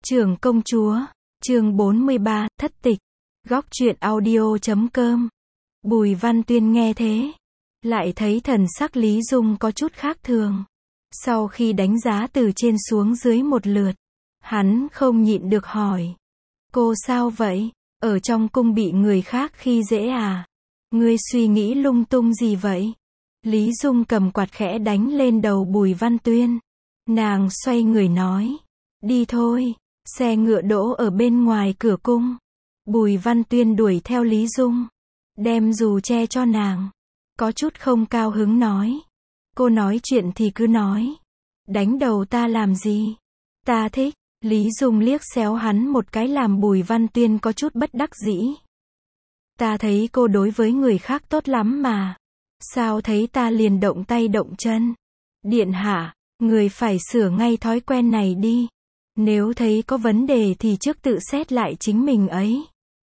Trưởng công chúa, chương 43, thất tịch. Góc truyện audio.com. Bùi Văn Tuyên nghe thế, lại thấy thần sắc Lý Dung có chút khác thường. Sau khi đánh giá từ trên xuống dưới một lượt, hắn không nhịn được hỏi. Cô sao vậy? Ở trong cung bị người khác khi dễ à? Ngươi suy nghĩ lung tung gì vậy? Lý Dung cầm quạt khẽ đánh lên đầu Bùi Văn Tuyên. Nàng xoay người nói. Đi thôi, xe ngựa đỗ ở bên ngoài cửa cung. Bùi Văn Tuyên đuổi theo Lý Dung, đem dù che cho nàng. Có chút không cao hứng nói. Cô nói chuyện thì cứ nói. Đánh đầu ta làm gì? Ta thích. Lý Dung liếc xéo hắn một cái làm Bùi Văn Tuyên có chút bất đắc dĩ. Ta thấy cô đối với người khác tốt lắm mà. Sao thấy ta liền động tay động chân? Điện hạ, người phải sửa ngay thói quen này đi. Nếu thấy có vấn đề thì trước tự xét lại chính mình ấy.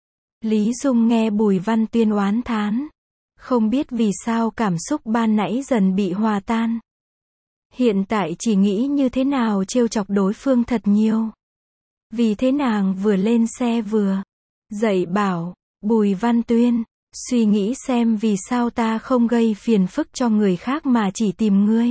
Lý Dung nghe Bùi Văn Tuyên oán thán. Không biết vì sao cảm xúc ban nãy dần bị hòa tan. Hiện tại chỉ nghĩ như thế nào trêu chọc đối phương thật nhiều. Vì thế nàng vừa lên xe vừa dạy bảo, Bùi Văn Tuyên, suy nghĩ xem vì sao ta không gây phiền phức cho người khác mà chỉ tìm ngươi.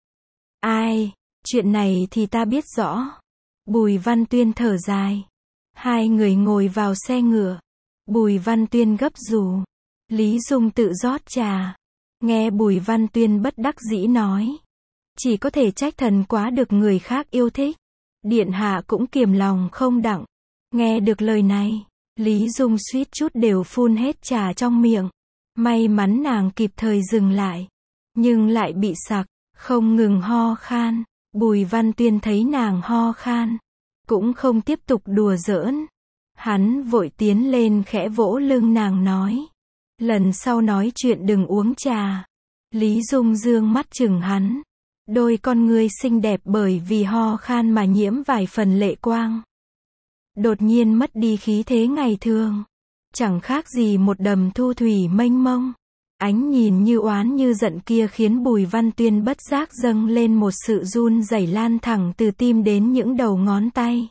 Ai, chuyện này thì ta biết rõ. Bùi Văn Tuyên thở dài. Hai người ngồi vào xe ngựa. Bùi Văn Tuyên gấp dù. Lý Dung tự rót trà. Nghe Bùi Văn Tuyên bất đắc dĩ nói. Chỉ có thể trách thần quá được người khác yêu thích. Điện hạ cũng kiềm lòng không đặng. Nghe được lời này, Lý Dung suýt chút đều phun hết trà trong miệng. May mắn nàng kịp thời dừng lại. Nhưng lại bị sặc, không ngừng ho khan. Bùi Văn Tuyên thấy nàng ho khan, cũng không tiếp tục đùa giỡn. Hắn vội tiến lên khẽ vỗ lưng nàng nói. Lần sau nói chuyện đừng uống trà. Lý Dung dương mắt chừng hắn. Đôi con ngươi xinh đẹp bởi vì ho khan mà nhiễm vài phần lệ quang. Đột nhiên mất đi khí thế ngày thường. Chẳng khác gì một đầm thu thủy mênh mông. Ánh nhìn như oán như giận kia khiến Bùi Văn Tuyên bất giác dâng lên một sự run rẩy lan thẳng từ tim đến những đầu ngón tay.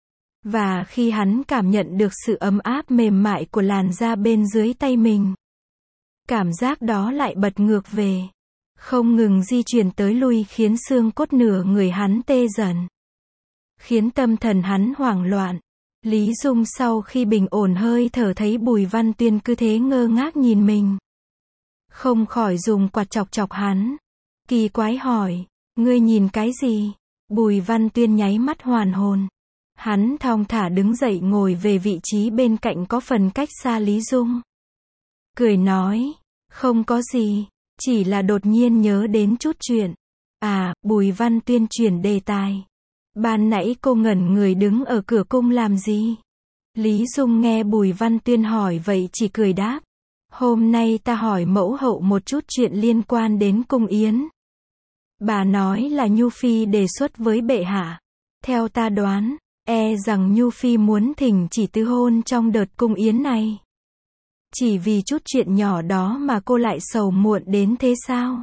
Và khi hắn cảm nhận được sự ấm áp mềm mại của làn da bên dưới tay mình, cảm giác đó lại bật ngược về, không ngừng di chuyển tới lui khiến xương cốt nửa người hắn tê dần, khiến tâm thần hắn hoảng loạn. Lý Dung sau khi bình ổn hơi thở thấy Bùi Văn Tuyên cứ thế ngơ ngác nhìn mình, không khỏi dùng quạt chọc chọc hắn. Kỳ quái hỏi, ngươi nhìn cái gì? Bùi Văn Tuyên nháy mắt hoàn hồn. Hắn thong thả đứng dậy ngồi về vị trí bên cạnh có phần cách xa Lý Dung. Cười nói, không có gì, chỉ là đột nhiên nhớ đến chút chuyện. À, Bùi Văn Tuyên chuyển đề tài. Ban nãy cô ngẩn người đứng ở cửa cung làm gì? Lý Dung nghe Bùi Văn Tuyên hỏi vậy chỉ cười đáp. Hôm nay ta hỏi mẫu hậu một chút chuyện liên quan đến cung yến. Bà nói là Nhu Phi đề xuất với bệ hạ. Theo ta đoán, rằng Nhu Phi muốn thỉnh chỉ tứ hôn trong đợt cung yến này. Chỉ vì chút chuyện nhỏ đó mà cô lại sầu muộn đến thế sao?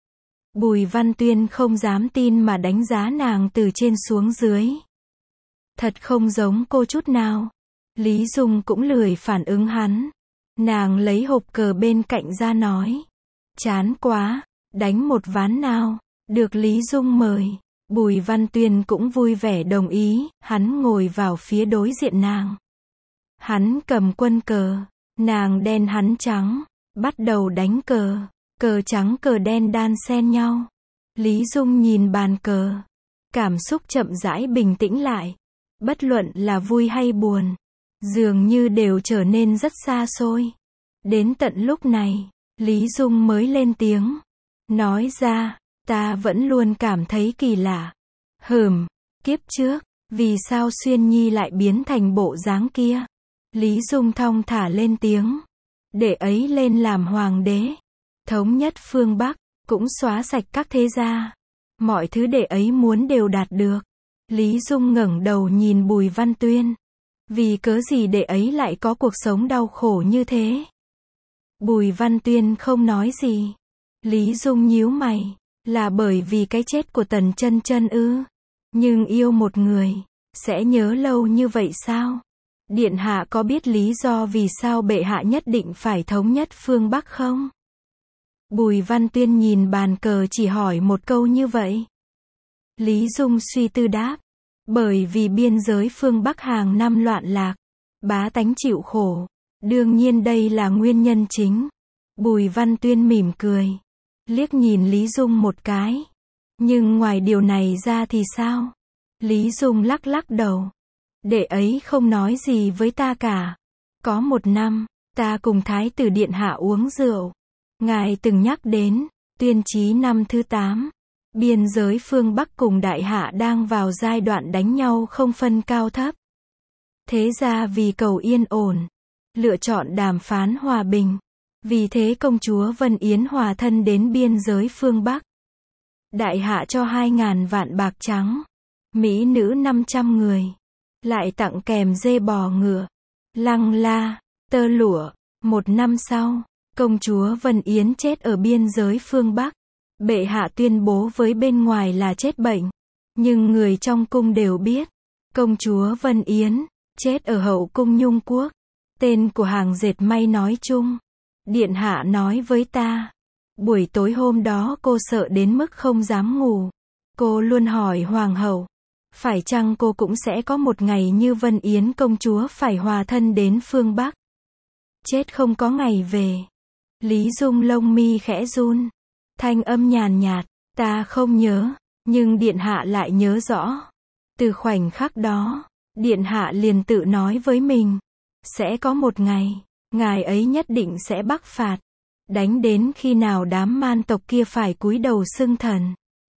Bùi Văn Tuyên không dám tin mà đánh giá nàng từ trên xuống dưới. Thật không giống cô chút nào. Lý Dung cũng lười phản ứng hắn. Nàng lấy hộp cờ bên cạnh ra nói. Chán quá, đánh một ván nào. Được Lý Dung mời. Bùi Văn Tuyên cũng vui vẻ đồng ý. Hắn ngồi vào phía đối diện nàng. Hắn cầm quân cờ. Nàng đen hắn trắng. Bắt đầu đánh cờ. Cờ trắng cờ đen đan xen nhau. Lý Dung nhìn bàn cờ. Cảm xúc chậm rãi bình tĩnh lại. Bất luận là vui hay buồn, dường như đều trở nên rất xa xôi. Đến tận lúc này, Lý Dung mới lên tiếng. Nói ra, ta vẫn luôn cảm thấy kỳ lạ. Kiếp trước, vì sao Xuyên Nhi lại biến thành bộ dáng kia? Lý Dung thong thả lên tiếng. Để ấy lên làm hoàng đế. Thống nhất phương Bắc, cũng xóa sạch các thế gia. Mọi thứ để ấy muốn đều đạt được. Lý Dung ngẩng đầu nhìn Bùi Văn Tuyên. Vì cớ gì để ấy lại có cuộc sống đau khổ như thế? Bùi Văn Tuyên không nói gì. Lý Dung nhíu mày. Là bởi vì cái chết của Tần Chân Chân ư? Nhưng yêu một người, Sẽ nhớ lâu như vậy sao? Điện hạ có biết lý do vì sao bệ hạ nhất định phải thống nhất phương Bắc không? Bùi Văn Tuyên nhìn bàn cờ chỉ hỏi một câu như vậy. Lý Dung suy tư đáp. Bởi vì biên giới phương Bắc hàng năm loạn lạc, bá tánh chịu khổ. Đương nhiên đây là nguyên nhân chính. Bùi Văn Tuyên mỉm cười. Liếc nhìn Lý Dung một cái. Nhưng ngoài điều này ra thì sao? Lý Dung lắc lắc đầu. Đệ ấy không nói gì với ta cả. Có một năm, ta cùng Thái tử Điện hạ uống rượu. Ngài từng nhắc đến, tuyên chí năm thứ 8. Biên giới phương Bắc cùng Đại hạ đang vào giai đoạn đánh nhau không phân cao thấp. Thế ra vì cầu yên ổn, lựa chọn đàm phán hòa bình. Vì thế công chúa Vân Yến hòa thân đến biên giới phương Bắc. Đại hạ cho 2.000 vạn bạc trắng. Mỹ nữ 500 người. Lại tặng kèm dê bò ngựa, lăng la, tơ lụa. Một năm sau, công chúa Vân Yến chết ở biên giới phương Bắc. Bệ hạ tuyên bố với bên ngoài là chết bệnh. Nhưng người trong cung đều biết. Công chúa Vân Yến, chết ở hậu cung Nhung Quốc. Tên của hàng dệt may nói chung. Điện hạ nói với ta. Buổi tối hôm đó cô sợ đến mức không dám ngủ. Cô luôn hỏi hoàng hậu. Phải chăng cô cũng sẽ có một ngày như Vân Yến công chúa phải hòa thân đến phương Bắc? Chết không có ngày về. Lý Dung lông mi khẽ run. Thanh âm nhàn nhạt, ta không nhớ, nhưng Điện hạ lại nhớ rõ. Từ khoảnh khắc đó, Điện hạ liền tự nói với mình. Sẽ có một ngày, ngài ấy nhất định sẽ bắc phạt. Đánh đến khi nào đám man tộc kia phải cúi đầu xưng thần.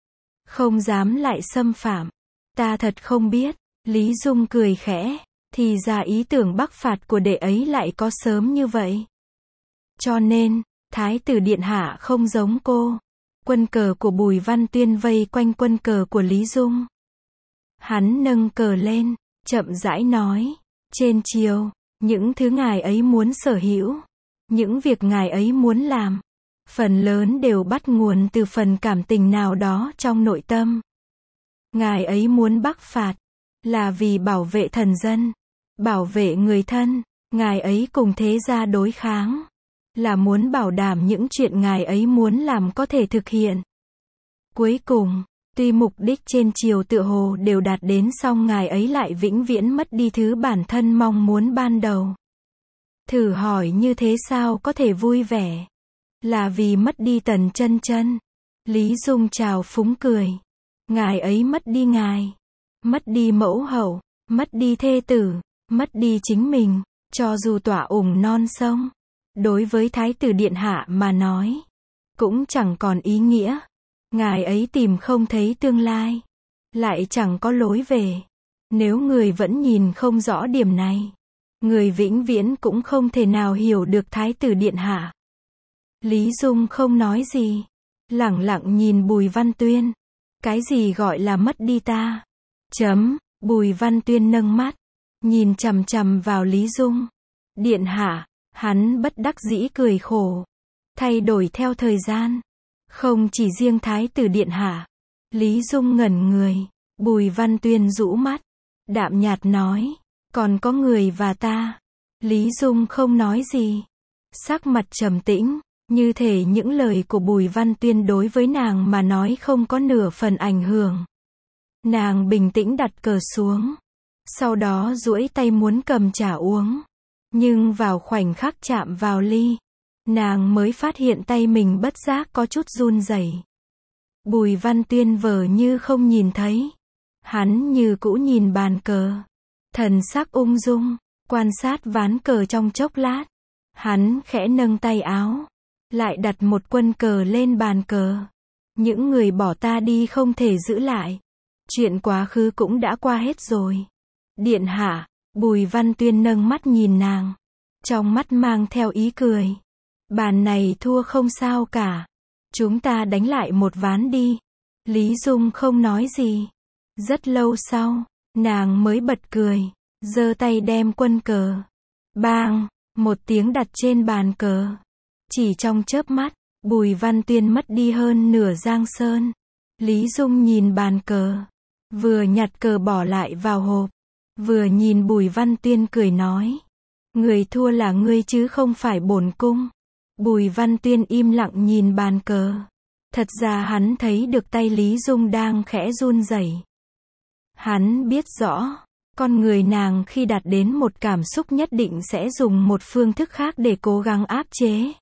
Không dám lại xâm phạm. Ta thật không biết. Lý Dung cười khẽ. Thì ra ý tưởng bắc phạt của đệ ấy lại có sớm như vậy. Cho nên, Thái tử Điện hạ không giống cô. Quân cờ của Bùi Văn Tuyên vây quanh quân cờ của Lý Dung. Hắn nâng cờ lên, chậm rãi nói. Trên triều, những thứ ngài ấy muốn sở hữu, những việc ngài ấy muốn làm, phần lớn đều bắt nguồn từ phần cảm tình nào đó trong nội tâm. Ngài ấy muốn bắc phạt, là vì bảo vệ thần dân, bảo vệ người thân. Ngài ấy cùng thế gia đối kháng, là muốn bảo đảm những chuyện ngài ấy muốn làm có thể thực hiện. Cuối cùng, tuy mục đích trên triều tựa hồ đều đạt đến, song ngài ấy lại vĩnh viễn mất đi thứ bản thân mong muốn ban đầu. Thử hỏi như thế sao có thể vui vẻ? Là vì mất đi Tần Chân Chân. Lý Dung trào phúng cười. Ngài ấy mất đi ngài, mất đi mẫu hậu, mất đi thê tử, mất đi chính mình, cho dù tỏa ủng non sông. Đối với Thái tử Điện hạ mà nói, cũng chẳng còn ý nghĩa. Ngài ấy tìm không thấy tương lai, lại chẳng có lối về. Nếu người vẫn nhìn không rõ điểm này, người vĩnh viễn cũng không thể nào hiểu được Thái tử Điện hạ. Lý Dung không nói gì, lẳng lặng nhìn Bùi Văn Tuyên. Cái gì gọi là mất đi ta? Bùi Văn Tuyên nâng mắt, nhìn chằm chằm vào Lý Dung. Điện hạ, hắn bất đắc dĩ cười khổ. Thay đổi theo thời gian. Không chỉ riêng Thái tử Điện hạ. Lý Dung ngẩn người. Bùi Văn Tuyên rũ mắt, đạm nhạt nói. Còn có người và ta. Lý Dung không nói gì. Sắc mặt trầm tĩnh, như thể những lời của Bùi Văn Tuyên đối với nàng mà nói không có nửa phần ảnh hưởng. Nàng bình tĩnh đặt cờ xuống. Sau đó duỗi tay muốn cầm trà uống. Nhưng vào khoảnh khắc chạm vào ly, nàng mới phát hiện tay mình bất giác có chút run rẩy. Bùi Văn Tuyên vờ như không nhìn thấy. Hắn như cũ nhìn bàn cờ. Thần sắc ung dung, quan sát ván cờ trong chốc lát. Hắn khẽ nâng tay áo, lại đặt một quân cờ lên bàn cờ. Những người bỏ ta đi không thể giữ lại. Chuyện quá khứ cũng đã qua hết rồi. Điện hạ, Bùi Văn Tuyên nâng mắt nhìn nàng. Trong mắt mang theo ý cười. Bàn này thua không sao cả. Chúng ta đánh lại một ván đi. Lý Dung không nói gì. Rất lâu sau, nàng mới bật cười. Giơ tay đem quân cờ. Bang! Một tiếng đặt trên bàn cờ. Chỉ trong chớp mắt, Bùi Văn Tuyên mất đi hơn nửa giang sơn. Lý Dung nhìn bàn cờ. vừa nhặt cờ bỏ lại vào hộp, vừa nhìn Bùi Văn Tuyên cười nói. Người thua là ngươi chứ không phải bổn cung. Bùi Văn Tuyên im lặng nhìn bàn cờ. Thật ra hắn thấy được tay Lý Dung đang khẽ run rẩy. Hắn biết rõ, con người nàng khi đạt đến một cảm xúc nhất định sẽ dùng một phương thức khác để cố gắng áp chế.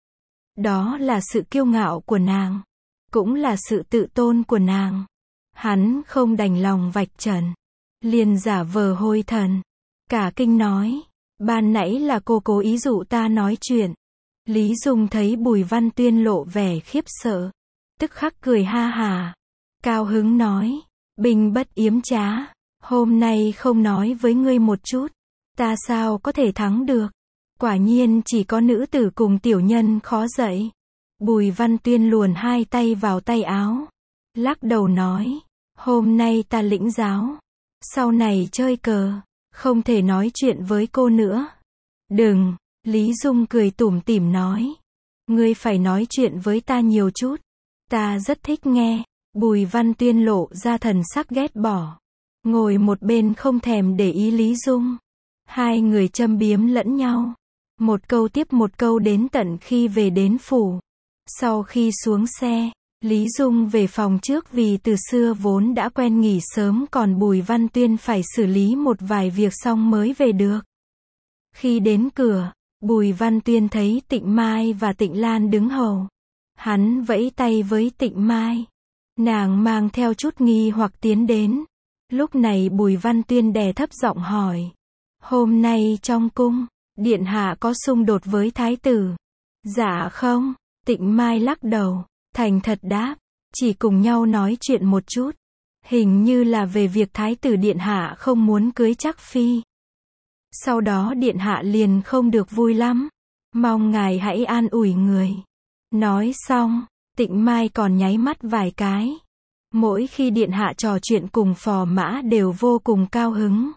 Đó là sự kiêu ngạo của nàng, cũng là sự tự tôn của nàng. Hắn không đành lòng vạch trần, liền giả vờ hôi thần, cả kinh nói, ban nãy là cô cố ý dụ ta nói chuyện. Lý Dung thấy Bùi Văn Tuyên lộ vẻ khiếp sợ, tức khắc cười ha hà, cao hứng nói, binh bất yếm trá, hôm nay không nói với ngươi một chút, ta sao có thể thắng được, quả nhiên chỉ có nữ tử cùng tiểu nhân khó dạy. Bùi Văn Tuyên luồn hai tay vào tay áo, lắc đầu nói, hôm nay ta lĩnh giáo, sau này chơi cờ, không thể nói chuyện với cô nữa. Đừng, Lý Dung cười tủm tỉm nói, ngươi phải nói chuyện với ta nhiều chút, ta rất thích nghe. Bùi Văn Tuyên lộ ra thần sắc ghét bỏ, ngồi một bên không thèm để ý Lý Dung. Hai người châm biếm lẫn nhau, một câu tiếp một câu đến tận khi về đến phủ. Sau khi xuống xe, Lý Dung về phòng trước vì từ xưa vốn đã quen nghỉ sớm, còn Bùi Văn Tuyên phải xử lý một vài việc xong mới về được. Khi đến cửa, Bùi Văn Tuyên thấy Tịnh Mai và Tịnh Lan đứng hầu. Hắn vẫy tay với Tịnh Mai. Nàng mang theo chút nghi hoặc tiến đến. Lúc này Bùi Văn Tuyên đè thấp giọng hỏi. Hôm nay trong cung, điện hạ có xung đột với thái tử? Dạ không, Tịnh Mai lắc đầu, thành thật đáp. Chỉ cùng nhau nói chuyện một chút. Hình như là về việc thái tử điện hạ không muốn cưới Trác phi. Sau đó điện hạ liền không được vui lắm. Mong ngài hãy an ủi người. Nói xong, Tịnh Mai còn nháy mắt vài cái. Mỗi khi điện hạ trò chuyện cùng phò mã đều vô cùng cao hứng.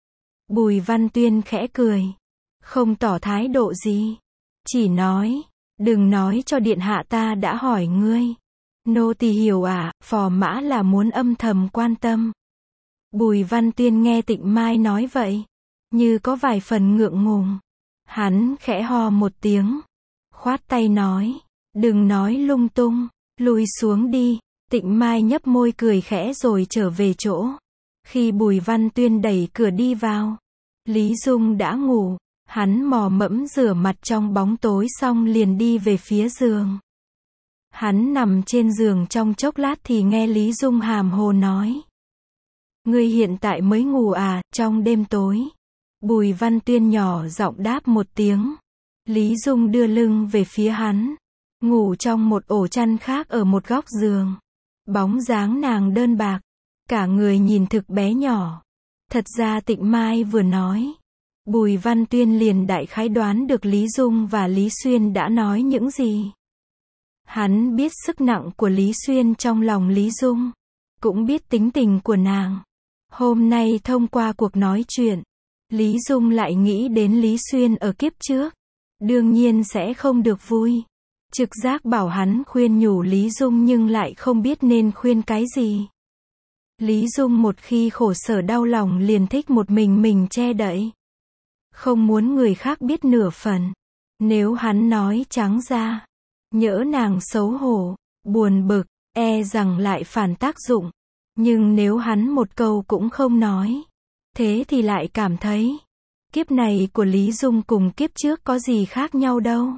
Bùi Văn Tuyên khẽ cười, không tỏ thái độ gì, chỉ nói, đừng nói cho điện hạ ta đã hỏi ngươi. Nô tỳ hiểu ạ, phò mã là muốn âm thầm quan tâm. Bùi Văn Tuyên nghe Tịnh Mai nói vậy, như có vài phần ngượng ngùng. Hắn khẽ ho một tiếng, khoát tay nói, đừng nói lung tung, lùi xuống đi. Tịnh Mai nhấp môi cười khẽ rồi trở về chỗ. Khi Bùi Văn Tuyên đẩy cửa đi vào, Lý Dung đã ngủ. Hắn mò mẫm rửa mặt trong bóng tối xong liền đi về phía giường. Hắn nằm trên giường trong chốc lát thì nghe Lý Dung hàm hồ nói. Ngươi hiện tại mới ngủ à, trong đêm tối. Bùi Văn Tuyên nhỏ giọng đáp một tiếng. Lý Dung đưa lưng về phía hắn, ngủ trong một ổ chăn khác ở một góc giường. Bóng dáng nàng đơn bạc, cả người nhìn thực bé nhỏ. Thật ra Tịnh Mai vừa nói, Bùi Văn Tuyên liền đại khái đoán được Lý Dung và Lý Xuyên đã nói những gì. Hắn biết sức nặng của Lý Xuyên trong lòng Lý Dung, cũng biết tính tình của nàng. Hôm nay thông qua cuộc nói chuyện, Lý Dung lại nghĩ đến Lý Xuyên ở kiếp trước. Đương nhiên sẽ không được vui. Trực giác bảo hắn khuyên nhủ Lý Dung nhưng lại không biết nên khuyên cái gì. Lý Dung một khi khổ sở đau lòng liền thích một mình che đậy. Không muốn người khác biết nửa phần. Nếu hắn nói trắng ra, nhỡ nàng xấu hổ, buồn bực, e rằng lại phản tác dụng. Nhưng nếu hắn một câu cũng không nói, thế thì lại cảm thấy, kiếp này của Lý Dung cùng kiếp trước có gì khác nhau đâu.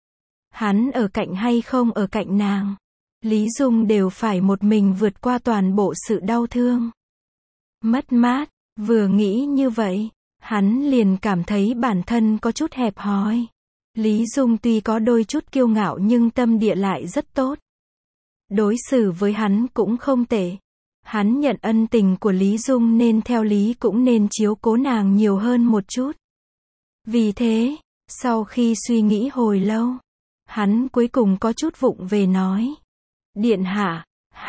Hắn ở cạnh hay không ở cạnh nàng, Lý Dung đều phải một mình vượt qua toàn bộ sự đau thương, mất mát. Vừa nghĩ như vậy, hắn liền cảm thấy bản thân có chút hẹp hòi. Lý Dung tuy có đôi chút kiêu ngạo nhưng tâm địa lại rất tốt. Đối xử với hắn cũng không tệ. Hắn nhận ân tình của Lý Dung nên theo lý cũng nên chiếu cố nàng nhiều hơn một chút. Vì thế, sau khi suy nghĩ hồi lâu, hắn cuối cùng có chút vụng về nói. Điện hạ,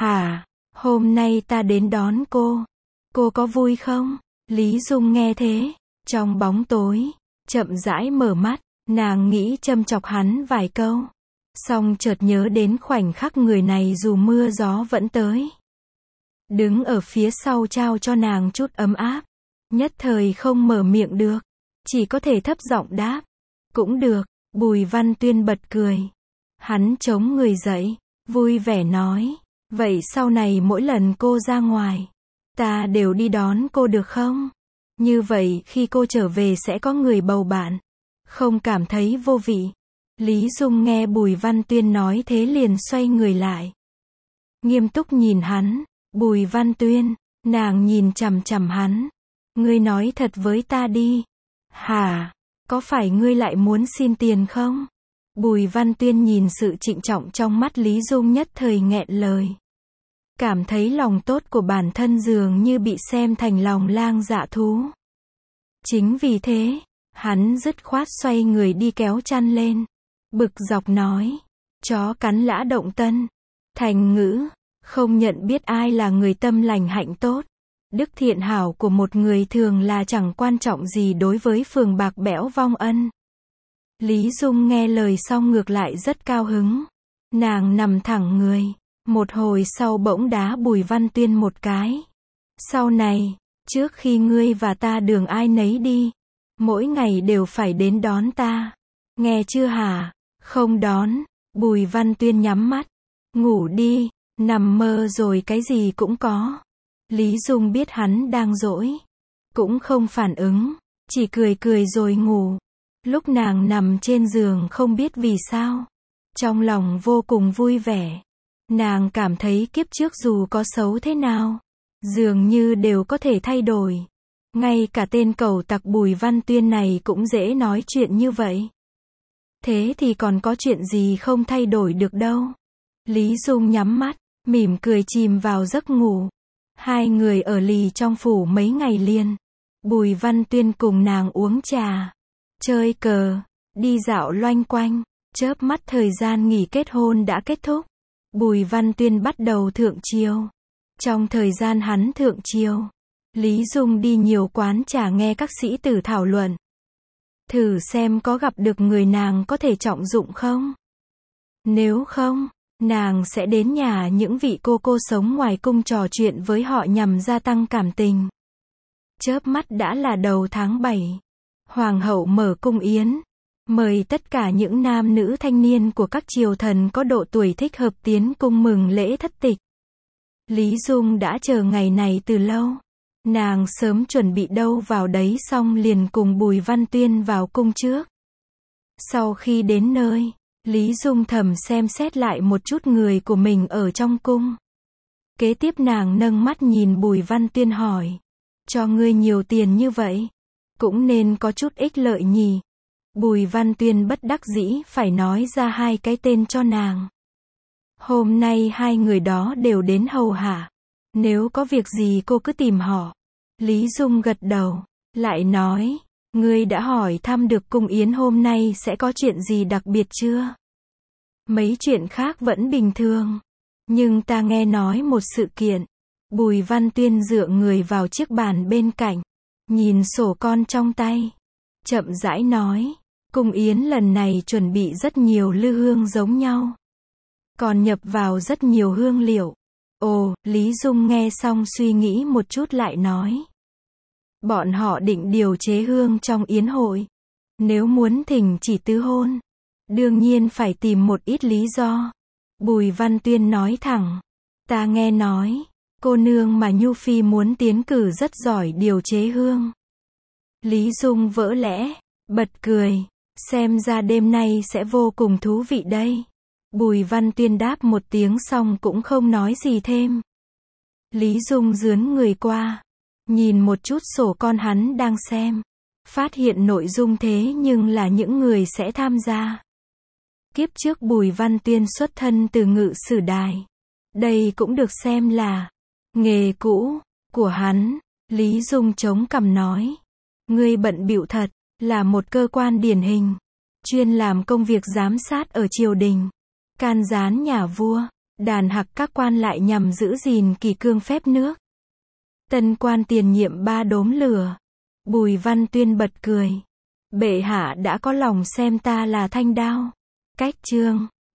hôm nay ta đến đón cô có vui không? Lý Dung nghe thế, trong bóng tối, chậm rãi mở mắt, nàng nghĩ châm chọc hắn vài câu. Xong chợt nhớ đến khoảnh khắc người này dù mưa gió vẫn tới. đứng ở phía sau trao cho nàng chút ấm áp. Nhất thời không mở miệng được, chỉ có thể thấp giọng đáp. Cũng được, Bùi Văn Tuyên bật cười. Hắn chống người dậy, vui vẻ nói. Vậy sau này mỗi lần cô ra ngoài, ta đều đi đón cô được không? Như vậy khi cô trở về sẽ có người bầu bạn, không cảm thấy vô vị. Lý Dung nghe Bùi Văn Tuyên nói thế liền xoay người lại, nghiêm túc nhìn hắn. Bùi Văn Tuyên, nàng nhìn chằm chằm hắn. Ngươi nói thật với ta đi. Hả? Có phải ngươi lại muốn xin tiền không? Bùi Văn Tuyên nhìn sự trịnh trọng trong mắt Lý Dung nhất thời nghẹn lời. Cảm thấy lòng tốt của bản thân dường như bị xem thành lòng lang dạ thú. Chính vì thế, hắn dứt khoát xoay người đi kéo chăn lên. Bực dọc nói. Chó cắn lã động tân. Thành ngữ, không nhận biết ai là người tâm lành hạnh tốt. Đức thiện hảo của một người thường là chẳng quan trọng gì đối với phường bạc bẽo vong ân. Lý Dung nghe lời xong ngược lại rất cao hứng. Nàng nằm thẳng người, một hồi sau bỗng đá Bùi Văn Tuyên một cái. Sau này, trước khi ngươi và ta đường ai nấy đi, mỗi ngày đều phải đến đón ta. Nghe chưa hả? Không đón. Bùi Văn Tuyên nhắm mắt. Ngủ đi, nằm mơ rồi cái gì cũng có. Lý Dung biết hắn đang dỗi, cũng không phản ứng, chỉ cười cười rồi ngủ. Lúc nàng nằm trên giường không biết vì sao, trong lòng vô cùng vui vẻ. Nàng cảm thấy kiếp trước dù có xấu thế nào, dường như đều có thể thay đổi. Ngay cả tên cẩu tặc Bùi Văn Tuyên này cũng dễ nói chuyện như vậy. Thế thì còn có chuyện gì không thay đổi được đâu. Lý Dung nhắm mắt, mỉm cười chìm vào giấc ngủ. Hai người ở lì trong phủ mấy ngày liền. Bùi Văn Tuyên cùng nàng uống trà, chơi cờ, đi dạo loanh quanh. Chớp mắt thời gian nghỉ kết hôn đã kết thúc. Bùi Văn Tuyên bắt đầu thượng triều. Trong thời gian hắn thượng triều, Lý Dung đi nhiều quán trà nghe các sĩ tử thảo luận. Thử xem có gặp được người nàng có thể trọng dụng không? Nếu không, nàng sẽ đến nhà những vị cô sống ngoài cung trò chuyện với họ nhằm gia tăng cảm tình. Chớp mắt đã là đầu tháng 7. Hoàng hậu mở cung yến, mời tất cả những nam nữ thanh niên của các triều thần có độ tuổi thích hợp tiến cung mừng lễ thất tịch. Lý Dung đã chờ ngày này từ lâu. Nàng sớm chuẩn bị đâu vào đấy xong liền cùng Bùi Văn Tuyên vào cung trước. Sau khi đến nơi, Lý Dung thầm xem xét lại một chút người của mình ở trong cung. Kế tiếp nàng nâng mắt nhìn Bùi Văn Tuyên hỏi. Cho ngươi nhiều tiền như vậy, cũng nên có chút ích lợi nhỉ. Bùi Văn Tuyên bất đắc dĩ phải nói ra hai cái tên cho nàng. Hôm nay hai người đó đều đến hầu hạ. Nếu có việc gì cô cứ tìm họ. Lý Dung gật đầu, lại nói, ngươi đã hỏi thăm được cung yến hôm nay sẽ có chuyện gì đặc biệt chưa? Mấy chuyện khác vẫn bình thường. Nhưng ta nghe nói một sự kiện. Bùi Văn Tuyên dựa người vào chiếc bàn bên cạnh, nhìn sổ con trong tay, chậm rãi nói, cung yến lần này chuẩn bị rất nhiều lư hương giống nhau, còn nhập vào rất nhiều hương liệu. Ồ, Lý Dung nghe xong suy nghĩ một chút lại nói. Bọn họ định điều chế hương trong yến hội. Nếu muốn thỉnh chỉ tứ hôn, đương nhiên phải tìm một ít lý do. Bùi Văn Tuyên nói thẳng. Ta nghe nói, cô nương mà Nhu Phi muốn tiến cử rất giỏi điều chế hương. Lý Dung vỡ lẽ, bật cười. Xem ra đêm nay sẽ vô cùng thú vị đây. Bùi Văn Tuyên đáp một tiếng xong cũng không nói gì thêm. Lý Dung dướn người qua, nhìn một chút sổ con hắn đang xem. Phát hiện nội dung thế nhưng là những người sẽ tham gia. Kiếp trước Bùi Văn Tuyên xuất thân từ Ngự Sử Đài. Đây cũng được xem là nghề cũ của hắn. Lý Dung chống cằm nói. Ngươi bận bịu thật, là một cơ quan điển hình, chuyên làm công việc giám sát ở triều đình, can gián nhà vua, đàn hặc các quan lại nhằm giữ gìn kỷ cương phép nước. Tân quan tiền nhiệm 3 đốm lửa. Bùi Văn Tuyên bật cười. Bệ hạ đã có lòng xem ta là thanh đao, cách trương.